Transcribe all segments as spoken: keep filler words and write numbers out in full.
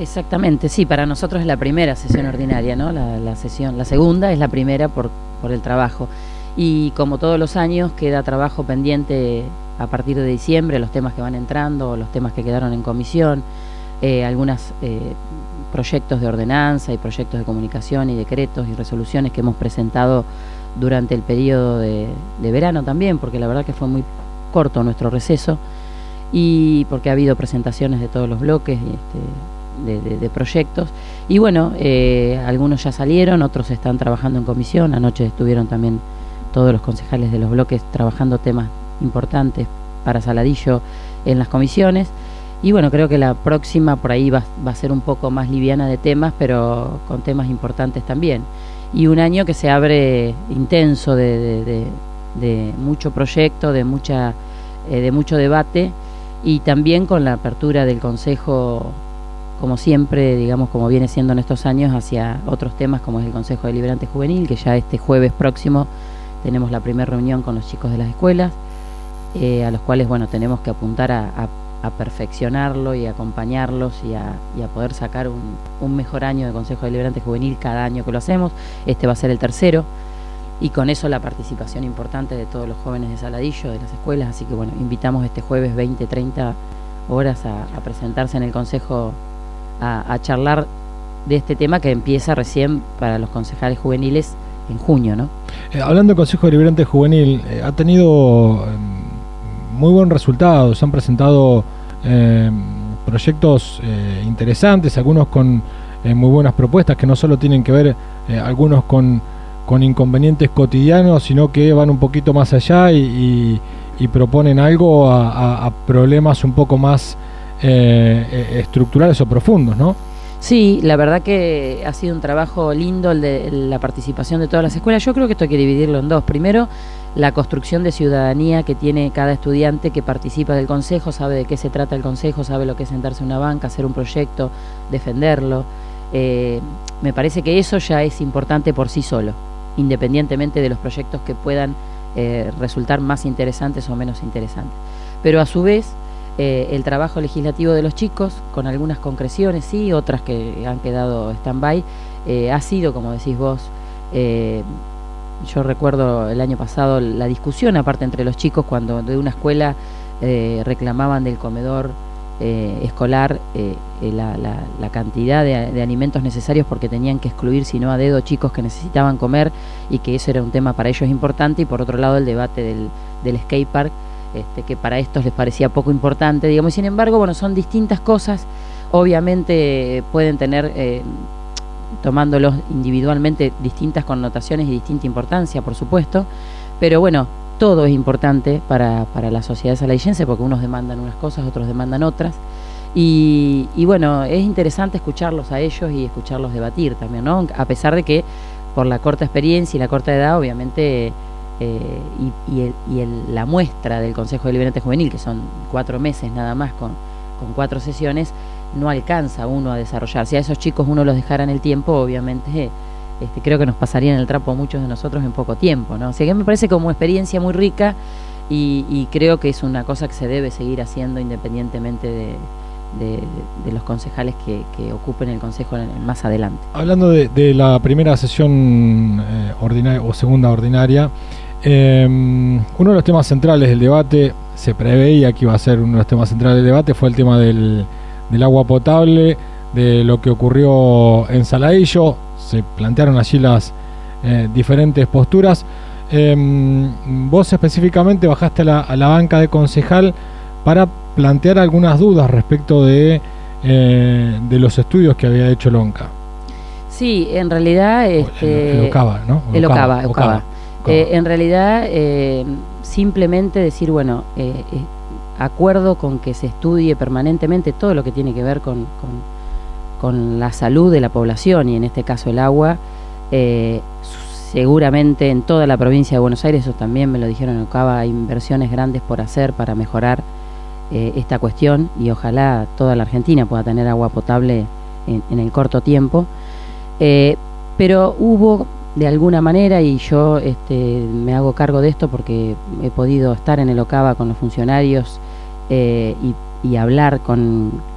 Exactamente, sí, para nosotros es la primera sesión ordinaria, ¿no? La, la sesión, la segunda es la primera por, por el trabajo. Y como todos los años queda trabajo pendiente a partir de diciembre, los temas que van entrando, los temas que quedaron en comisión, eh, algunos eh, proyectos de ordenanza y proyectos de comunicación y decretos y resoluciones que hemos presentado durante el periodo de, de verano también, porque la verdad que fue muy corto nuestro receso y porque ha habido presentaciones de todos los bloques y este, de, de, de proyectos. Y bueno, eh, algunos ya salieron, otros están trabajando en comisión. Anoche estuvieron también todos los concejales de los bloques trabajando temas importantes para Saladillo en las comisiones. Y bueno, creo que la próxima por ahí va, va a ser un poco más liviana de temas, pero con temas importantes también. Y un año que se abre intenso de, de, de, de mucho proyecto, de mucha eh, de mucho debate, y también con la apertura del Consejo, como siempre, digamos, como viene siendo en estos años, hacia otros temas como es el Consejo Deliberante Juvenil, que ya este jueves próximo tenemos la primera reunión con los chicos de las escuelas, eh, a los cuales, bueno, tenemos que apuntar a, a a perfeccionarlo y acompañarlos y a, y a poder sacar un, un mejor año de Consejo Deliberante Juvenil cada año que lo hacemos. Este va a ser el tercero, y con eso la participación importante de todos los jóvenes de Saladillo, de las escuelas. Así que bueno, invitamos este jueves veinte, treinta horas a, a presentarse en el Consejo a, a charlar de este tema que empieza recién para los concejales juveniles en junio, ¿no? Eh, hablando del Consejo Deliberante Juvenil, eh, ha tenido eh, muy buen resultado. Se han presentado eh, proyectos eh, interesantes, algunos con eh, muy buenas propuestas que no solo tienen que ver eh, algunos con, con inconvenientes cotidianos, sino que van un poquito más allá y, y, y proponen algo a, a, a problemas un poco más eh, estructurales o profundos, ¿no? Sí, la verdad que ha sido un trabajo lindo el de la participación de todas las escuelas. Yo creo que esto hay que dividirlo en dos. Primero, la construcción de ciudadanía que tiene cada estudiante que participa del consejo, sabe de qué se trata el consejo, sabe lo que es sentarse en una banca, hacer un proyecto, defenderlo. Eh, me parece que eso ya es importante por sí solo, independientemente de los proyectos que puedan eh, resultar más interesantes o menos interesantes. Pero a su vez, eh, el trabajo legislativo de los chicos, con algunas concreciones, sí, otras que han quedado stand-by, eh, ha sido, como decís vos, eh, yo recuerdo el año pasado la discusión aparte entre los chicos cuando de una escuela eh, reclamaban del comedor eh, escolar eh, la, la, la cantidad de, de alimentos necesarios, porque tenían que excluir si no a dedo chicos que necesitaban comer, y que eso era un tema para ellos importante. Y por otro lado el debate del, del skate park, este, que para estos les parecía poco importante, digamos. Y sin embargo, bueno, son distintas cosas. Obviamente eh, pueden tener eh, tomándolos individualmente distintas connotaciones y distinta importancia, por supuesto, pero bueno, todo es importante para, para la sociedad saladillense, porque unos demandan unas cosas, otros demandan otras, y, y bueno, es interesante escucharlos a ellos y escucharlos debatir también, ¿no? A pesar de que por la corta experiencia y la corta edad, obviamente, eh, y, y, el, y el, la muestra del Consejo Deliberante Juvenil, que son cuatro meses nada más con, con cuatro sesiones, no alcanza uno a desarrollar. Si a esos chicos uno los dejara en el tiempo, obviamente este, creo que nos pasarían el trapo a muchos de nosotros en poco tiempo, ¿no? O sea que me parece como experiencia muy rica, y, y creo que es una cosa que se debe seguir haciendo independientemente de, de, de los concejales que, que ocupen el consejo más adelante. Hablando de, de la primera sesión eh, ordinaria o segunda ordinaria, eh, uno de los temas centrales del debate, se preveía que iba a ser uno de los temas centrales del debate, fue el tema del del agua potable, de lo que ocurrió en Saladillo. Se plantearon allí las eh, diferentes posturas. Eh, vos específicamente bajaste a la, a la banca de concejal para plantear algunas dudas respecto de, eh, de los estudios que había hecho el ONCA. Sí, en realidad... Este, el, el OCABA, ¿no? El OCABA, OCABA. OCABA. OCABA. Eh, en realidad, eh, simplemente decir, bueno... Eh, eh, acuerdo con que se estudie permanentemente todo lo que tiene que ver con, con, con la salud de la población, y en este caso el agua, eh, seguramente en toda la provincia de Buenos Aires, eso también me lo dijeron en OCABA, hay inversiones grandes por hacer para mejorar eh, esta cuestión, y ojalá toda la Argentina pueda tener agua potable en, en el corto tiempo. Eh, pero hubo de alguna manera, y yo este, me hago cargo de esto porque he podido estar en el OCABA con los funcionarios eh, y, y hablar con,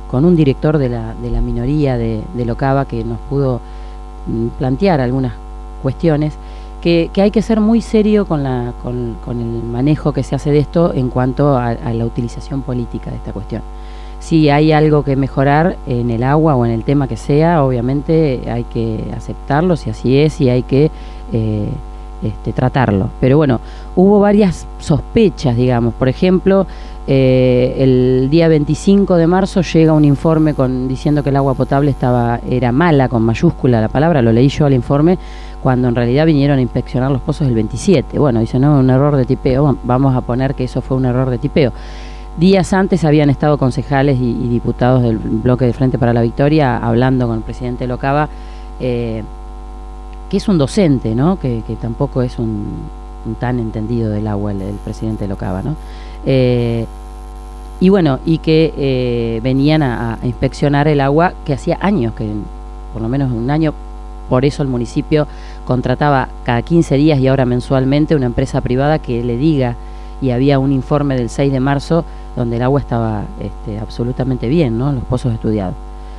con un director de la, de la minoría de, de Locava que nos pudo mm, plantear algunas cuestiones, que, que hay que ser muy serio con, la, con, con el manejo que se hace de esto en cuanto a, a la utilización política de esta cuestión. Si hay algo que mejorar en el agua o en el tema que sea, obviamente hay que aceptarlo, si así es, y hay que eh, este, tratarlo. Pero bueno, hubo varias sospechas, digamos. Por ejemplo, eh, el día veinticinco de marzo llega un informe con, diciendo que el agua potable estaba era mala, con mayúscula la palabra, lo leí yo al informe, cuando en realidad vinieron a inspeccionar los pozos el veintisiete. Bueno, dice, no, un error de tipeo, vamos a poner que eso fue un error de tipeo. Días antes habían estado concejales y, y diputados del bloque de Frente para la Victoria hablando con el presidente Locava, eh, que es un docente, ¿no? Que, que tampoco es un, un tan entendido del agua el, el presidente Locava, ¿no? Eh, y bueno, y que eh, venían a, a inspeccionar el agua, que hacía años, que por lo menos un año, por eso el municipio contrataba cada quince días y ahora mensualmente una empresa privada que le diga, y había un informe del seis de marzo donde el agua estaba este, absolutamente bien, ¿no? Los pozos estudiados.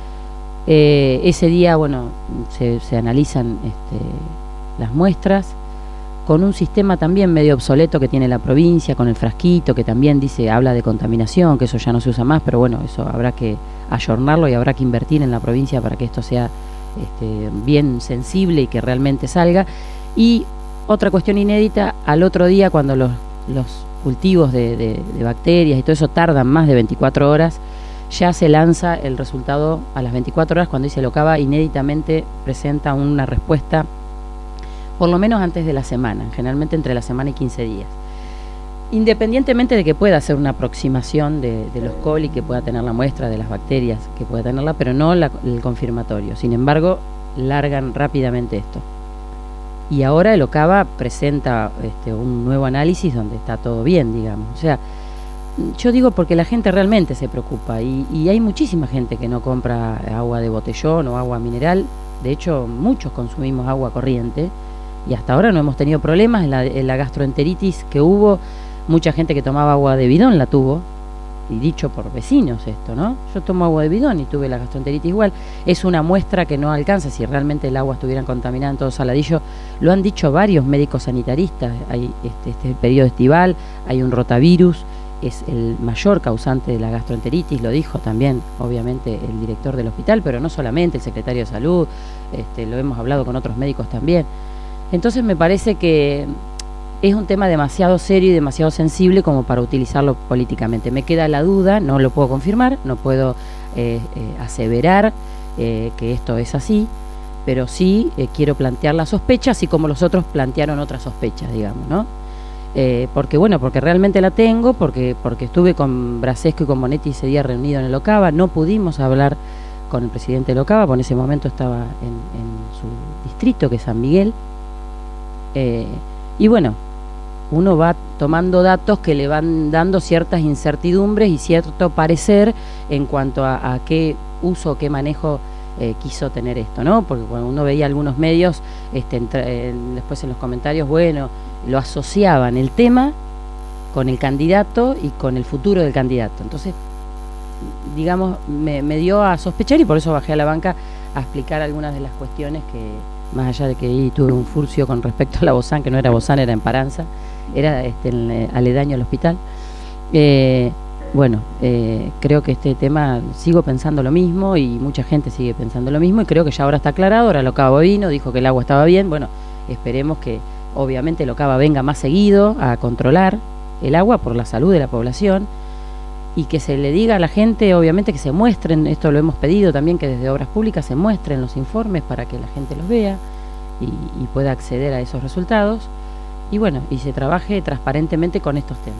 Eh, ese día, bueno, se, se analizan este, las muestras con un sistema también medio obsoleto que tiene la provincia, con el frasquito, que también dice, habla de contaminación, que eso ya no se usa más, pero bueno, eso habrá que ayornarlo y habrá que invertir en la provincia para que esto sea este, bien sensible y que realmente salga. Y otra cuestión inédita, al otro día, cuando los, los cultivos de, de, de bacterias y todo eso tardan más de veinticuatro horas, ya se lanza el resultado a las veinticuatro horas, cuando dice Locava inéditamente presenta una respuesta por lo menos antes de la semana, generalmente entre la semana y quince días. Independientemente de que pueda hacer una aproximación de, de los coli, que pueda tener la muestra de las bacterias, que pueda tenerla, pero no la, el confirmatorio. Sin embargo, largan rápidamente esto. Y ahora el Locava presenta este, un nuevo análisis donde está todo bien, digamos. O sea, yo digo porque la gente realmente se preocupa y, y hay muchísima gente que no compra agua de botellón o agua mineral. De hecho, muchos consumimos agua corriente y hasta ahora no hemos tenido problemas. En la, en la gastroenteritis que hubo, mucha gente que tomaba agua de bidón la tuvo, y dicho por vecinos esto, ¿no? Yo tomo agua de bidón y tuve la gastroenteritis igual. Es una muestra que no alcanza. Si realmente el agua estuviera contaminada en todo Saladillo, lo han dicho varios médicos sanitaristas. Hay este, este periodo estival, hay un rotavirus, es el mayor causante de la gastroenteritis, lo dijo también obviamente el director del hospital, pero no solamente, el secretario de salud, este, lo hemos hablado con otros médicos también. Entonces me parece que es un tema demasiado serio y demasiado sensible como para utilizarlo políticamente. Me queda la duda, no lo puedo confirmar, no puedo eh, eh, aseverar eh, que esto es así, pero sí eh, quiero plantear la sospecha, así como los otros plantearon otras sospechas, digamos, ¿no? Eh, porque bueno, porque realmente la tengo, porque porque estuve con Brasesco y con Bonetti ese día reunido en el Locava, no pudimos hablar con el presidente de Locava, porque en ese momento estaba en, en su distrito, que es San Miguel, eh, y bueno, uno va tomando datos que le van dando ciertas incertidumbres y cierto parecer en cuanto a, a qué uso, qué manejo eh, quiso tener esto, ¿no? Porque cuando uno veía algunos medios, este, entre, eh, después en los comentarios, bueno, lo asociaban el tema con el candidato y con el futuro del candidato. Entonces, digamos, me, me dio a sospechar y por eso bajé a la banca a explicar algunas de las cuestiones que, más allá de que ahí tuve un furcio con respecto a la Bozán, que no era Bozán, era Emparanza, era este, el, aledaño al hospital. Eh, bueno, eh, creo que este tema sigo pensando lo mismo y mucha gente sigue pensando lo mismo y creo que ya ahora está aclarado. Ahora Locava vino, dijo que el agua estaba bien. Bueno, esperemos que obviamente Locava venga más seguido a controlar el agua por la salud de la población y que se le diga a la gente, obviamente, que se muestren, esto lo hemos pedido también, que desde Obras Públicas se muestren los informes para que la gente los vea y, y pueda acceder a esos resultados y bueno, y se trabaje transparentemente con estos temas.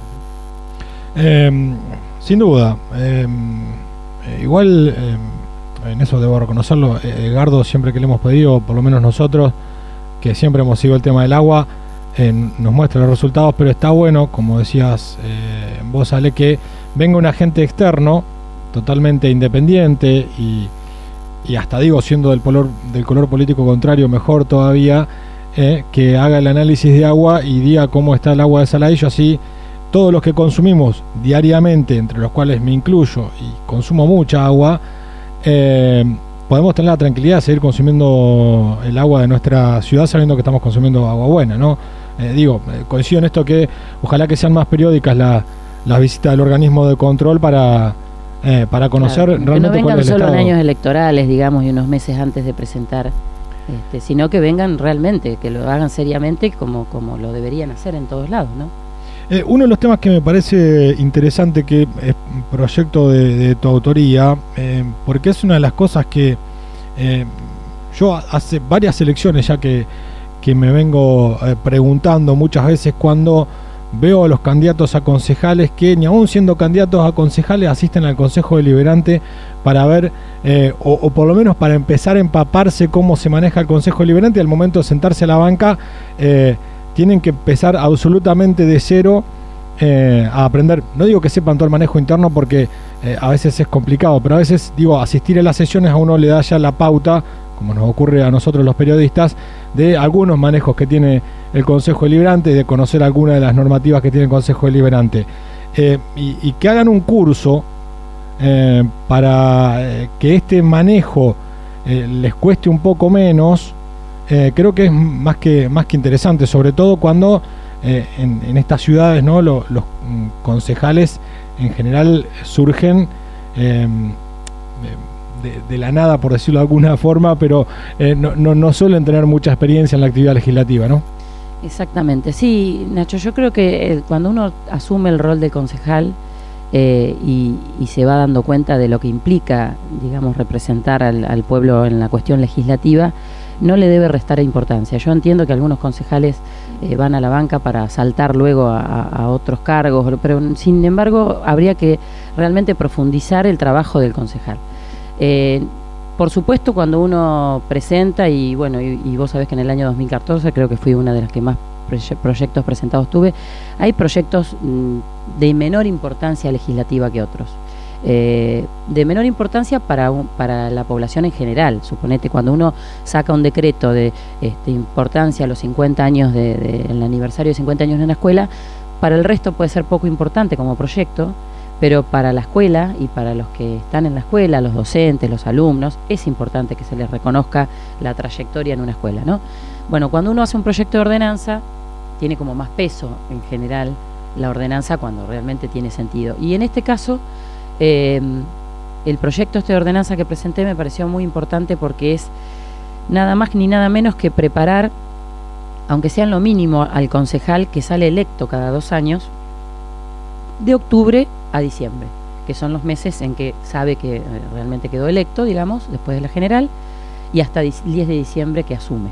Eh, sin duda, eh, igual eh, en eso debo reconocerlo, eh, Edgardo, siempre que le hemos pedido, por lo menos nosotros, que siempre hemos seguido el tema del agua, eh, nos muestra los resultados, pero está bueno, como decías eh, vos, Ale, que venga un agente externo, totalmente independiente y, y hasta digo, siendo del color, del color político contrario, mejor todavía, eh, que haga el análisis de agua y diga cómo está el agua de Saladillo, así todos los que consumimos diariamente, entre los cuales me incluyo y consumo mucha agua, eh, podemos tener la tranquilidad de seguir consumiendo el agua de nuestra ciudad sabiendo que estamos consumiendo agua buena, ¿no? Eh, digo, eh, coincido en esto que ojalá que sean más periódicas la, las visitas del organismo de control para, eh, para conocer claro, realmente que no cuál vengan es el solo estado. en años electorales, digamos, y unos meses antes de presentar, este, sino que vengan realmente, que lo hagan seriamente como, como lo deberían hacer en todos lados, ¿no? Eh, uno de los temas que me parece interesante, que es un proyecto de, de tu autoría, eh, porque es una de las cosas que eh, yo hace varias elecciones ya que, que me vengo eh, preguntando muchas veces cuando veo a los candidatos a concejales que ni aún siendo candidatos a concejales asisten al Consejo Deliberante para ver, eh, o, o por lo menos para empezar a empaparse cómo se maneja el Consejo Deliberante, y al momento de sentarse a la banca eh, tienen que empezar absolutamente de cero eh, a aprender. No digo que sepan todo el manejo interno porque eh, a veces es complicado, pero a veces, digo, asistir a las sesiones a uno le da ya la pauta, como nos ocurre a nosotros los periodistas, de algunos manejos que tiene el Consejo Deliberante, de conocer algunas de las normativas que tiene el Consejo Deliberante. Eh, y, y que hagan un curso eh, para eh, que este manejo eh, les cueste un poco menos. Eh, creo que es más que más que interesante, sobre todo cuando eh, en, en estas ciudades, ¿no? Lo, los mm, concejales en general surgen eh, de, de la nada, por decirlo de alguna forma, pero eh, no, no, no suelen tener mucha experiencia en la actividad legislativa, ¿no? Exactamente, sí, Nacho, yo creo que eh, cuando uno asume el rol de concejal eh, y, y se va dando cuenta de lo que implica, digamos, representar al, al pueblo en la cuestión legislativa, no le debe restar importancia. Yo entiendo que algunos concejales eh, van a la banca para saltar luego a, a otros cargos, pero sin embargo habría que realmente profundizar el trabajo del concejal. Eh, por supuesto, cuando uno presenta, y bueno, y, y vos sabés que en el año dos mil catorce creo que fui una de las que más proyectos presentados tuve, hay proyectos mmm, de menor importancia legislativa que otros. Eh, de menor importancia para, un, para la población en general. Suponete, cuando uno saca un decreto de este, importancia a los cincuenta años, de, de, el aniversario de cincuenta años de una escuela, para el resto puede ser poco importante como proyecto, pero para la escuela y para los que están en la escuela, los docentes, los alumnos, es importante que se les reconozca la trayectoria en una escuela, ¿no? Bueno, cuando uno hace un proyecto de ordenanza, tiene como más peso en general la ordenanza cuando realmente tiene sentido. Y en este caso, Eh, el proyecto este de ordenanza que presenté me pareció muy importante porque es nada más ni nada menos que preparar, aunque sea en lo mínimo, al concejal que sale electo cada dos años, de octubre a diciembre, que son los meses en que sabe que realmente quedó electo, digamos, después de la general, y hasta diez de diciembre que asume.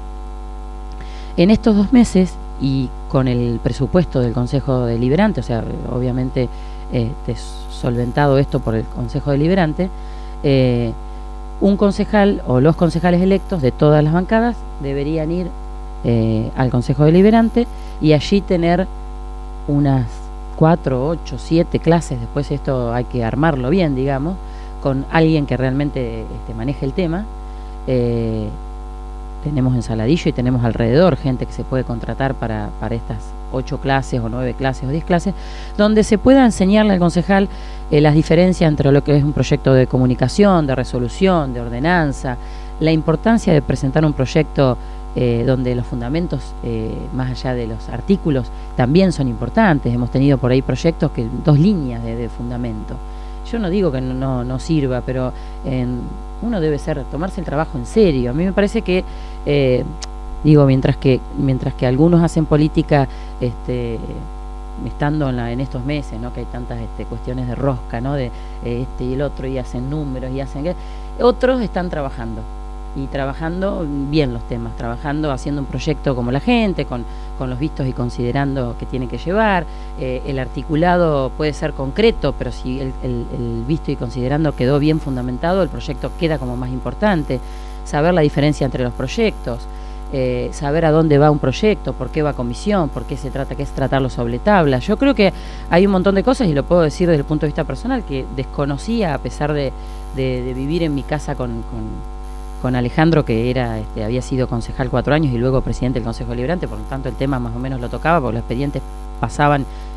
En estos dos meses, y con el presupuesto del Consejo Deliberante, o sea, obviamente este, solventado esto por el Consejo Deliberante, eh, un concejal o los concejales electos de todas las bancadas deberían ir eh, al Consejo Deliberante y allí tener unas cuatro, ocho, siete clases, después esto hay que armarlo bien, digamos, con alguien que realmente este, maneje el tema. Eh, tenemos en Saladillo y tenemos alrededor gente que se puede contratar para, para estas ocho clases o nueve clases o diez clases, donde se pueda enseñarle al concejal eh, las diferencias entre lo que es un proyecto de comunicación, de resolución, de ordenanza, la importancia de presentar un proyecto eh, donde los fundamentos, eh, más allá de los artículos, también son importantes. Hemos tenido por ahí proyectos que dos líneas de, de fundamento. Yo no digo que no, no, no sirva, pero eh, uno debe ser tomarse el trabajo en serio. A mí me parece que eh, digo, mientras que mientras que algunos hacen política este, estando en, la, en estos meses, ¿no? Que hay tantas este, cuestiones de rosca, ¿no? De este y el otro, y hacen números y hacen que otros están trabajando y trabajando bien los temas, trabajando, haciendo un proyecto como la gente, con, con los vistos y considerando que tiene que llevar. Eh, el articulado puede ser concreto, pero si el, el, el visto y considerando quedó bien fundamentado, el proyecto queda como más importante. Saber la diferencia entre los proyectos, eh, saber a dónde va un proyecto, por qué va a comisión, por qué se trata, qué es tratarlo sobre tabla. Yo creo que hay un montón de cosas, y lo puedo decir desde el punto de vista personal, que desconocía a pesar de, de, de vivir en mi casa con... con con Alejandro, que era este, había sido concejal cuatro años y luego presidente del Consejo Deliberante, por lo tanto el tema más o menos lo tocaba, porque los expedientes pasaban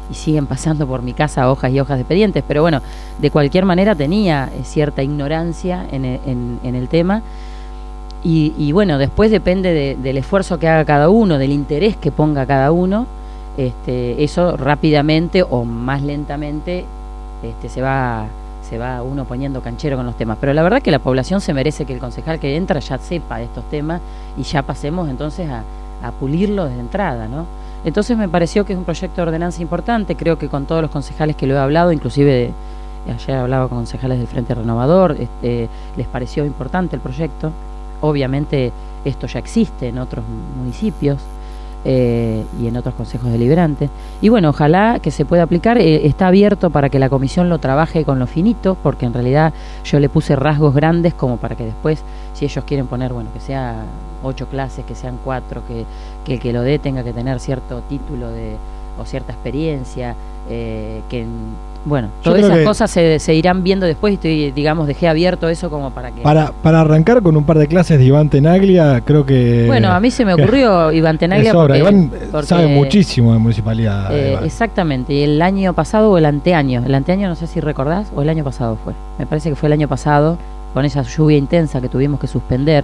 y siguen pasando por mi casa hojas y hojas de expedientes, pero bueno, de cualquier manera tenía eh, cierta ignorancia en, en, en el tema. Y, y bueno, después depende de, del esfuerzo que haga cada uno, del interés que ponga cada uno, este, eso rápidamente o más lentamente este, se va se va uno poniendo canchero con los temas. Pero la verdad que la población se merece que el concejal que entra ya sepa de estos temas y ya pasemos entonces a, a pulirlo desde entrada, ¿no? Entonces me pareció que es un proyecto de ordenanza importante, creo que con todos los concejales que lo he hablado, inclusive de, ayer hablaba con concejales del Frente Renovador, este, les pareció importante el proyecto. Obviamente esto ya existe en otros municipios eh, y en otros consejos deliberantes. Y bueno, ojalá que se pueda aplicar. Eh, está abierto para que la comisión lo trabaje con lo finito, porque en realidad yo le puse rasgos grandes como para que después, si ellos quieren poner, bueno, que sea ocho clases, que sean cuatro, que, que el que lo dé tenga que tener cierto título de o cierta experiencia, eh, que... Bueno, Yo todas esas que cosas se, se irán viendo después y estoy, digamos, dejé abierto eso como para que... Para, para arrancar con un par de clases de Iván Tenaglia, creo que... Bueno, a mí se me ocurrió Iván Tenaglia porque, Iván porque, sabe muchísimo de municipalidad. Eh, exactamente, y el año pasado o el anteaño, el anteaño no sé si recordás, o el año pasado fue, me parece que fue el año pasado, con esa lluvia intensa que tuvimos que suspender,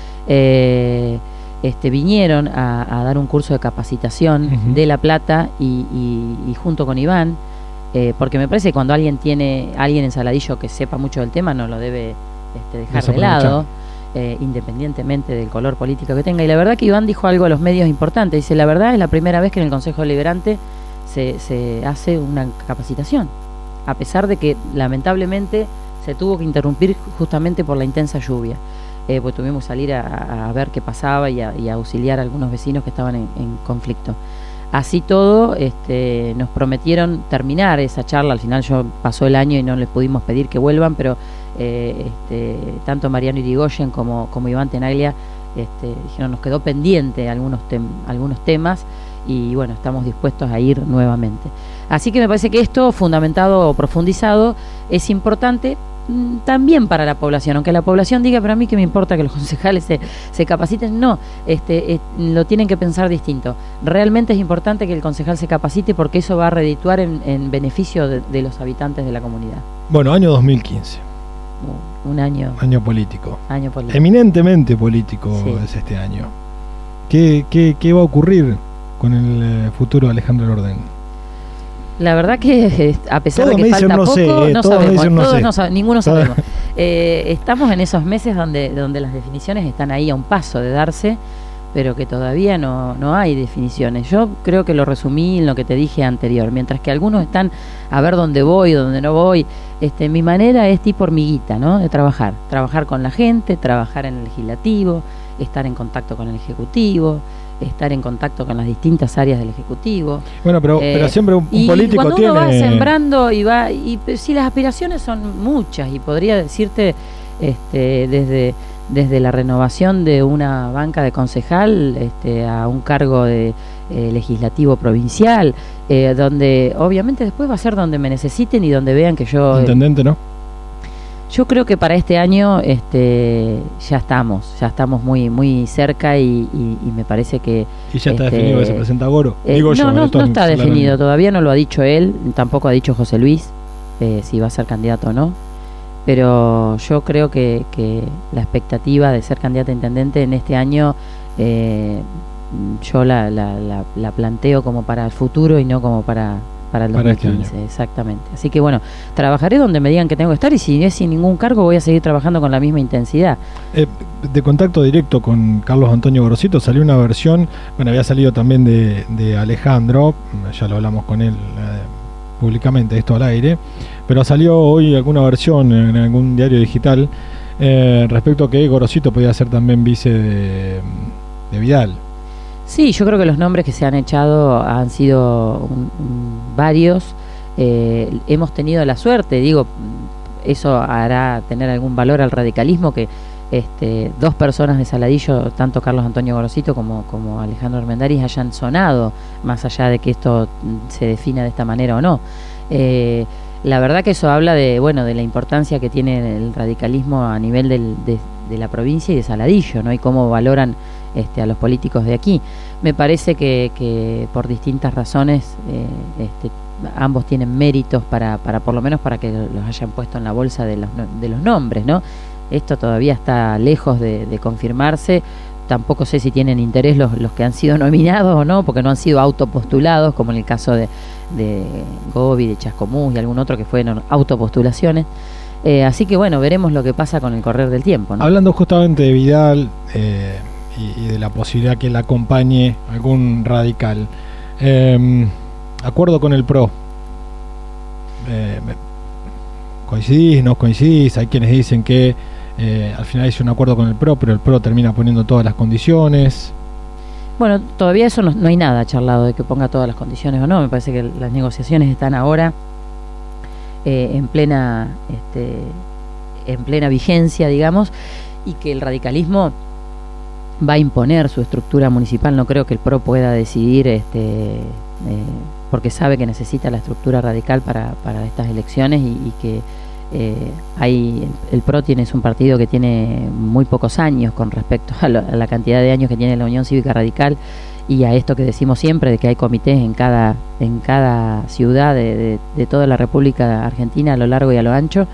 eh, este, vinieron a, a dar un curso de capacitación uh-huh. de La Plata y, y, y junto con Iván, Eh, porque me parece que cuando alguien tiene alguien en Saladillo que sepa mucho del tema no lo debe este, dejar de lado, eh, independientemente del color político que tenga. Y la verdad que Iván dijo algo a los medios importante, dice, la verdad es la primera vez que en el Consejo Deliberante se, se hace una capacitación, a pesar de que lamentablemente se tuvo que interrumpir justamente por la intensa lluvia, eh, pues tuvimos que salir a, a ver qué pasaba y a, y a auxiliar a algunos vecinos que estaban en, en conflicto. Así todo, este, nos prometieron terminar esa charla. Al final yo pasó el año y no les pudimos pedir que vuelvan, pero eh, este, tanto Mariano Irigoyen como, como Iván Tenaglia este, dijeron nos quedó pendiente algunos, tem algunos temas y bueno, estamos dispuestos a ir nuevamente. Así que me parece que esto, fundamentado o profundizado, es importante también para la población, aunque la población diga, pero a mí que me importa que los concejales se, se capaciten, no, este, eh, lo tienen que pensar distinto. Realmente es importante que el concejal se capacite porque eso va a redituar en, en beneficio de, de los habitantes de la comunidad. Bueno, año dos mil quince. Uh, un año... Año político. Año político. Eminentemente político sí. es este año. ¿Qué, qué, qué va a ocurrir con el eh, futuro de Alejandro Elordain? La verdad que a pesar todos de que falta no poco, sé, no todos sabemos, no todos sé. no sab ninguno sabemos. Eh, estamos en esos meses donde, donde las definiciones están ahí a un paso de darse, pero que todavía no, no hay definiciones. Yo creo que lo resumí en lo que te dije anterior, mientras que algunos están a ver dónde voy, dónde no voy. Este, mi manera es tipo hormiguita, ¿no? De trabajar, trabajar con la gente, trabajar en el legislativo, estar en contacto con el ejecutivo, estar en contacto con las distintas áreas del Ejecutivo. Bueno, pero, eh, pero siempre un, un y político cuando tiene... uno va sembrando y va... y sí, las aspiraciones son muchas y podría decirte este, desde, desde la renovación de una banca de concejal este, a un cargo de eh, legislativo provincial, eh, donde obviamente después va a ser donde me necesiten y donde vean que yo... Intendente, ¿no? Yo creo que para este año este, ya estamos, ya estamos muy muy cerca y, y, y me parece que... ¿Y ya está este, definido que se presenta Goro? Eh, Digo no, yo, no, no está solamente. definido, todavía no lo ha dicho él, tampoco ha dicho José Luis, eh, si va a ser candidato o no, pero yo creo que, que la expectativa de ser candidato a intendente en este año eh, yo la, la, la, la planteo como para el futuro y no como para... Para el dos mil quince, este exactamente. Así que bueno, trabajaré donde me digan que tengo que estar y si es sin ningún cargo voy a seguir trabajando con la misma intensidad. Eh, de contacto directo con Carlos Antonio Gorosito salió una versión, bueno, había salido también de, de Alejandro, ya lo hablamos con él eh, públicamente, esto al aire, pero salió hoy alguna versión en algún diario digital eh, respecto a que Gorosito podía ser también vice de, de Vidal. Sí, yo creo que los nombres que se han echado han sido un, un, varios. Eh, hemos tenido la suerte, digo, eso hará tener algún valor al radicalismo, que este, dos personas de Saladillo, tanto Carlos Antonio Gorosito como, como Alejandro Armendáriz, hayan sonado, más allá de que esto se defina de esta manera o no. Eh, la verdad que eso habla de, bueno, de la importancia que tiene el radicalismo a nivel del, de, de la provincia y de Saladillo, ¿no? Y cómo valoran Este, a los políticos de aquí. Me parece que, que por distintas razones eh, este, ambos tienen méritos para, para por lo menos para que los hayan puesto en la bolsa de los, de los nombres, ¿no? Esto todavía está lejos de, de confirmarse. Tampoco sé si tienen interés los, los que han sido nominados o no, porque no han sido autopostulados, como en el caso de, de Gobi, de Chascomús y algún otro que fueron autopostulaciones. Eh, así que bueno, veremos lo que pasa con el correr del tiempo, ¿no? Hablando justamente de Vidal eh, y, y de la posibilidad que la acompañe algún radical, eh, acuerdo con el P R O. Eh, ¿Coincidís? ¿No coincidís? Hay quienes dicen que eh, al final hizo un acuerdo con el P R O, pero el P R O termina poniendo todas las condiciones. Bueno, todavía eso no, no hay nada charlado de que ponga todas las condiciones o no. Me parece que las negociaciones están ahora eh, en plena este, en plena vigencia, digamos, y que el radicalismo va a imponer su estructura municipal. No creo que el P R O pueda decidir, este, eh, porque sabe que necesita la estructura radical para, para estas elecciones y, y que eh, hay el, el P R O tiene es un partido que tiene muy pocos años con respecto a, lo, a la cantidad de años que tiene la Unión Cívica Radical, y a esto que decimos siempre de que hay comités en cada en cada ciudad de, de, de toda la República Argentina a lo largo y a lo ancho.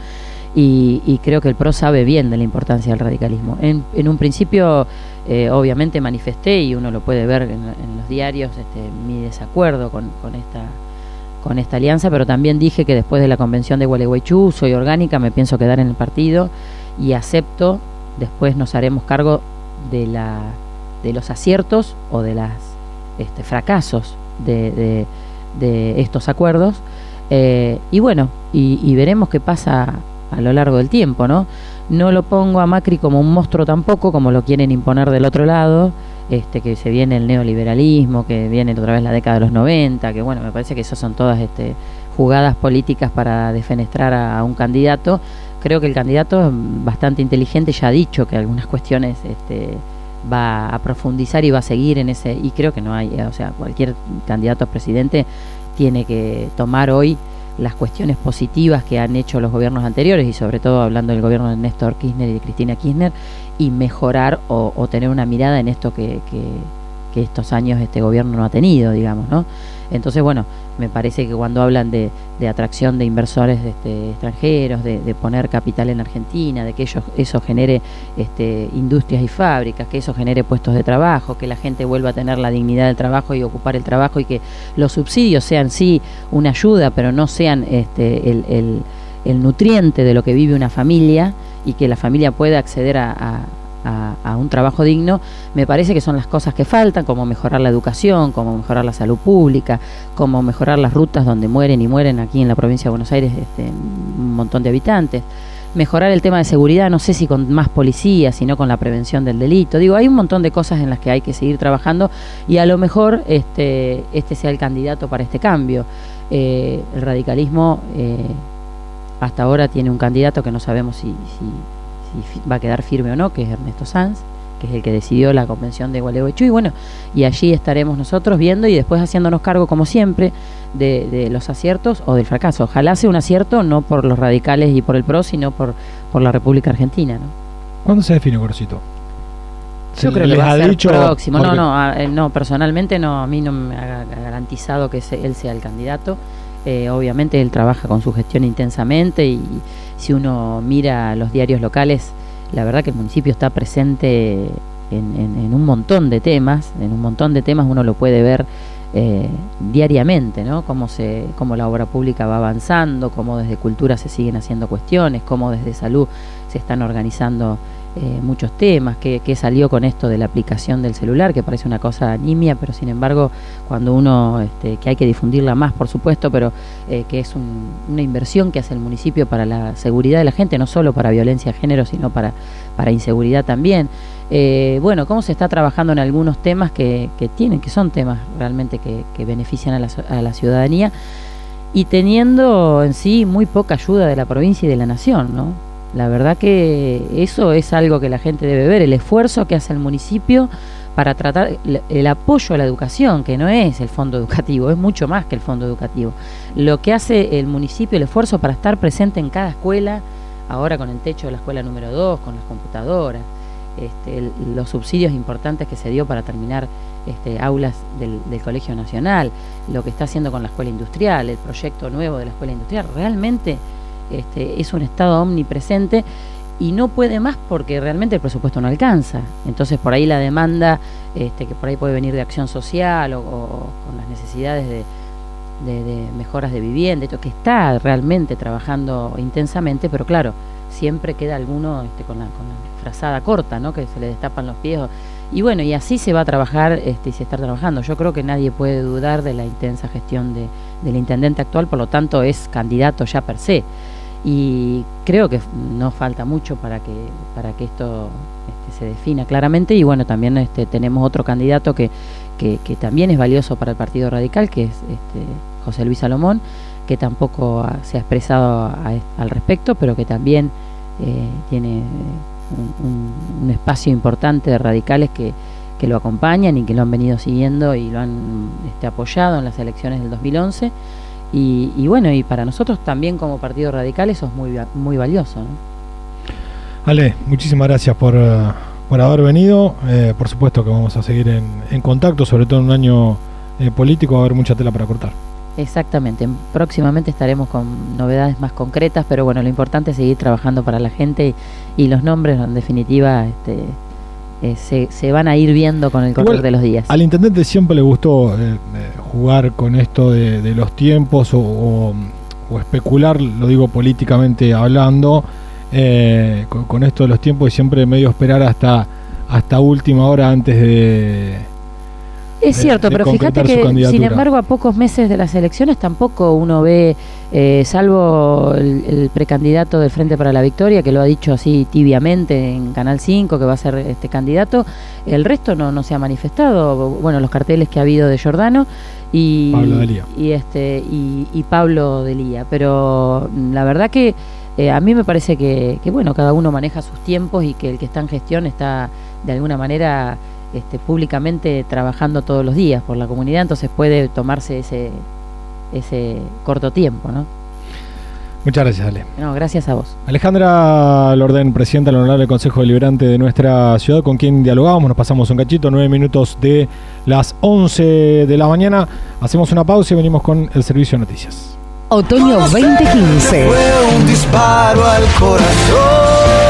Y, y creo que el P R O sabe bien de la importancia del radicalismo. En, en un principio, eh, obviamente manifesté, y uno lo puede ver en, en los diarios, este, mi desacuerdo con, con esta con esta alianza, pero también dije que después de la convención de Gualeguaychú soy orgánica, me pienso quedar en el partido y acepto, después nos haremos cargo de la de los aciertos o de los este, fracasos de, de, de estos acuerdos, eh, y bueno, y, y veremos qué pasa a lo largo del tiempo, ¿no? No lo pongo a Macri como un monstruo tampoco, como lo quieren imponer del otro lado, este que se viene el neoliberalismo, que viene otra vez la década de los noventa, que bueno, me parece que esas son todas este, jugadas políticas para defenestrar a, a un candidato. Creo que el candidato es bastante inteligente, ya ha dicho que algunas cuestiones este, va a profundizar y va a seguir en ese, y creo que no hay, o sea, cualquier candidato a presidente tiene que tomar hoy las cuestiones positivas que han hecho los gobiernos anteriores, y sobre todo hablando del gobierno de Néstor Kirchner y de Cristina Kirchner, y mejorar o, o tener una mirada en esto que, que, que estos años este gobierno no ha tenido, digamos, ¿no? Entonces, bueno, me parece que cuando hablan de, de atracción de inversores este, extranjeros, de, de poner capital en Argentina, de que ellos, eso genere este, industrias y fábricas, que eso genere puestos de trabajo, que la gente vuelva a tener la dignidad del trabajo y ocupar el trabajo, y que los subsidios sean sí una ayuda, pero no sean este, el, el, el nutriente de lo que vive una familia, y que la familia pueda acceder a, a A, a un trabajo digno, me parece que son las cosas que faltan, como mejorar la educación, como mejorar la salud pública, como mejorar las rutas donde mueren y mueren aquí en la provincia de Buenos Aires este, un montón de habitantes, mejorar el tema de seguridad, no sé si con más policías, sino con la prevención del delito. Digo, hay un montón de cosas en las que hay que seguir trabajando, y a lo mejor este, este sea el candidato para este cambio. Eh, el radicalismo eh, hasta ahora tiene un candidato que no sabemos si... si si va a quedar firme o no, que es Ernesto Sanz, que es el que decidió la convención de Gualeguaychú, y bueno, y allí estaremos nosotros viendo y después haciéndonos cargo, como siempre, de, de los aciertos o del fracaso. Ojalá sea un acierto, no por los radicales y por el P R O, sino por, por la República Argentina, ¿no? ¿Cuándo se define, Gorosito? Yo creo que va a ser próximo. No, no, a, no, personalmente no, a mí no me ha garantizado que se, él sea el candidato. Eh, obviamente él trabaja con su gestión intensamente, y si uno mira los diarios locales, la verdad que el municipio está presente en, en, en un montón de temas, en un montón de temas uno lo puede ver eh, diariamente, ¿no? Cómo se, cómo la obra pública va avanzando, cómo desde cultura se siguen haciendo cuestiones, cómo desde salud se están organizando eh, muchos temas, que, que salió con esto de la aplicación del celular, que parece una cosa nimia, pero sin embargo cuando uno, este, que hay que difundirla más, por supuesto, pero eh, que es un, una inversión que hace el municipio para la seguridad de la gente, no solo para violencia de género, sino para, para inseguridad también. Eh, bueno, cómo se está trabajando en algunos temas que, que tienen, que son temas realmente que, que benefician a la, a la ciudadanía, y teniendo en sí muy poca ayuda de la provincia y de la nación, ¿no? La verdad que eso es algo que la gente debe ver, el esfuerzo que hace el municipio para tratar el, el apoyo a la educación, que no es el fondo educativo, es mucho más que el fondo educativo. Lo que hace el municipio, el esfuerzo para estar presente en cada escuela, ahora con el techo de la escuela número dos, con las computadoras, este, el, los subsidios importantes que se dio para terminar este, aulas del, del Colegio Nacional, lo que está haciendo con la Escuela Industrial, el proyecto nuevo de la Escuela Industrial, realmente este, es un Estado omnipresente y no puede más porque realmente el presupuesto no alcanza. Entonces por ahí la demanda, este, que por ahí puede venir de acción social o, o con las necesidades de De, de mejoras de vivienda, esto que está realmente trabajando intensamente, pero claro, siempre queda alguno este, con, la, con la frazada corta, ¿no? Que se le destapan los pies. Y bueno, y así se va a trabajar este, y se está trabajando. Yo creo que nadie puede dudar de la intensa gestión de, del intendente actual, por lo tanto es candidato ya per se. Y creo que no falta mucho para que, para que esto este, se defina claramente. Y bueno, también este, tenemos otro candidato que Que, que también es valioso para el Partido Radical, que es este, José Luis Salomón, que tampoco ha, se ha expresado a, a, al respecto, pero que también eh, tiene un, un, un espacio importante de radicales que, que lo acompañan y que lo han venido siguiendo y lo han este, apoyado en las elecciones del dos mil once. Y, y bueno, y para nosotros también como Partido Radical eso es muy, muy valioso, ¿no? Ale, muchísimas gracias por... Uh... por haber venido. Eh, por supuesto que vamos a seguir en, en contacto, sobre todo en un año eh, político, va a haber mucha tela para cortar. Exactamente, próximamente estaremos con novedades más concretas, pero bueno, lo importante es seguir trabajando para la gente y, y los nombres en definitiva este, eh, se, se van a ir viendo con el correr Igual, de los días. Al intendente siempre le gustó eh, jugar con esto de, de los tiempos o, o, o especular, lo digo políticamente hablando, Eh, con, con esto de los tiempos y siempre medio esperar hasta hasta última hora antes de es de, cierto, de pero fíjate que sin embargo a pocos meses de las elecciones tampoco uno ve eh, salvo el, el precandidato del Frente para la Victoria, que lo ha dicho así tibiamente en Canal cinco que va a ser este candidato, el resto no, no se ha manifestado. Bueno, los carteles que ha habido de Giordano y Pablo Delía y, este, y, y Pablo Delía, pero la verdad que Eh, a mí me parece que, que, bueno, cada uno maneja sus tiempos y que el que está en gestión está de alguna manera este, públicamente trabajando todos los días por la comunidad, entonces puede tomarse ese, ese corto tiempo, ¿no? Muchas gracias, Ale. No, gracias a vos. Alejandra Lordén, presidenta del Honorable Consejo Deliberante de nuestra ciudad, con quien dialogamos, nos pasamos un cachito, nueve minutos de las once de la mañana. Hacemos una pausa y venimos con el servicio de noticias. Otoño veinte quince. Fue un disparo al corazón.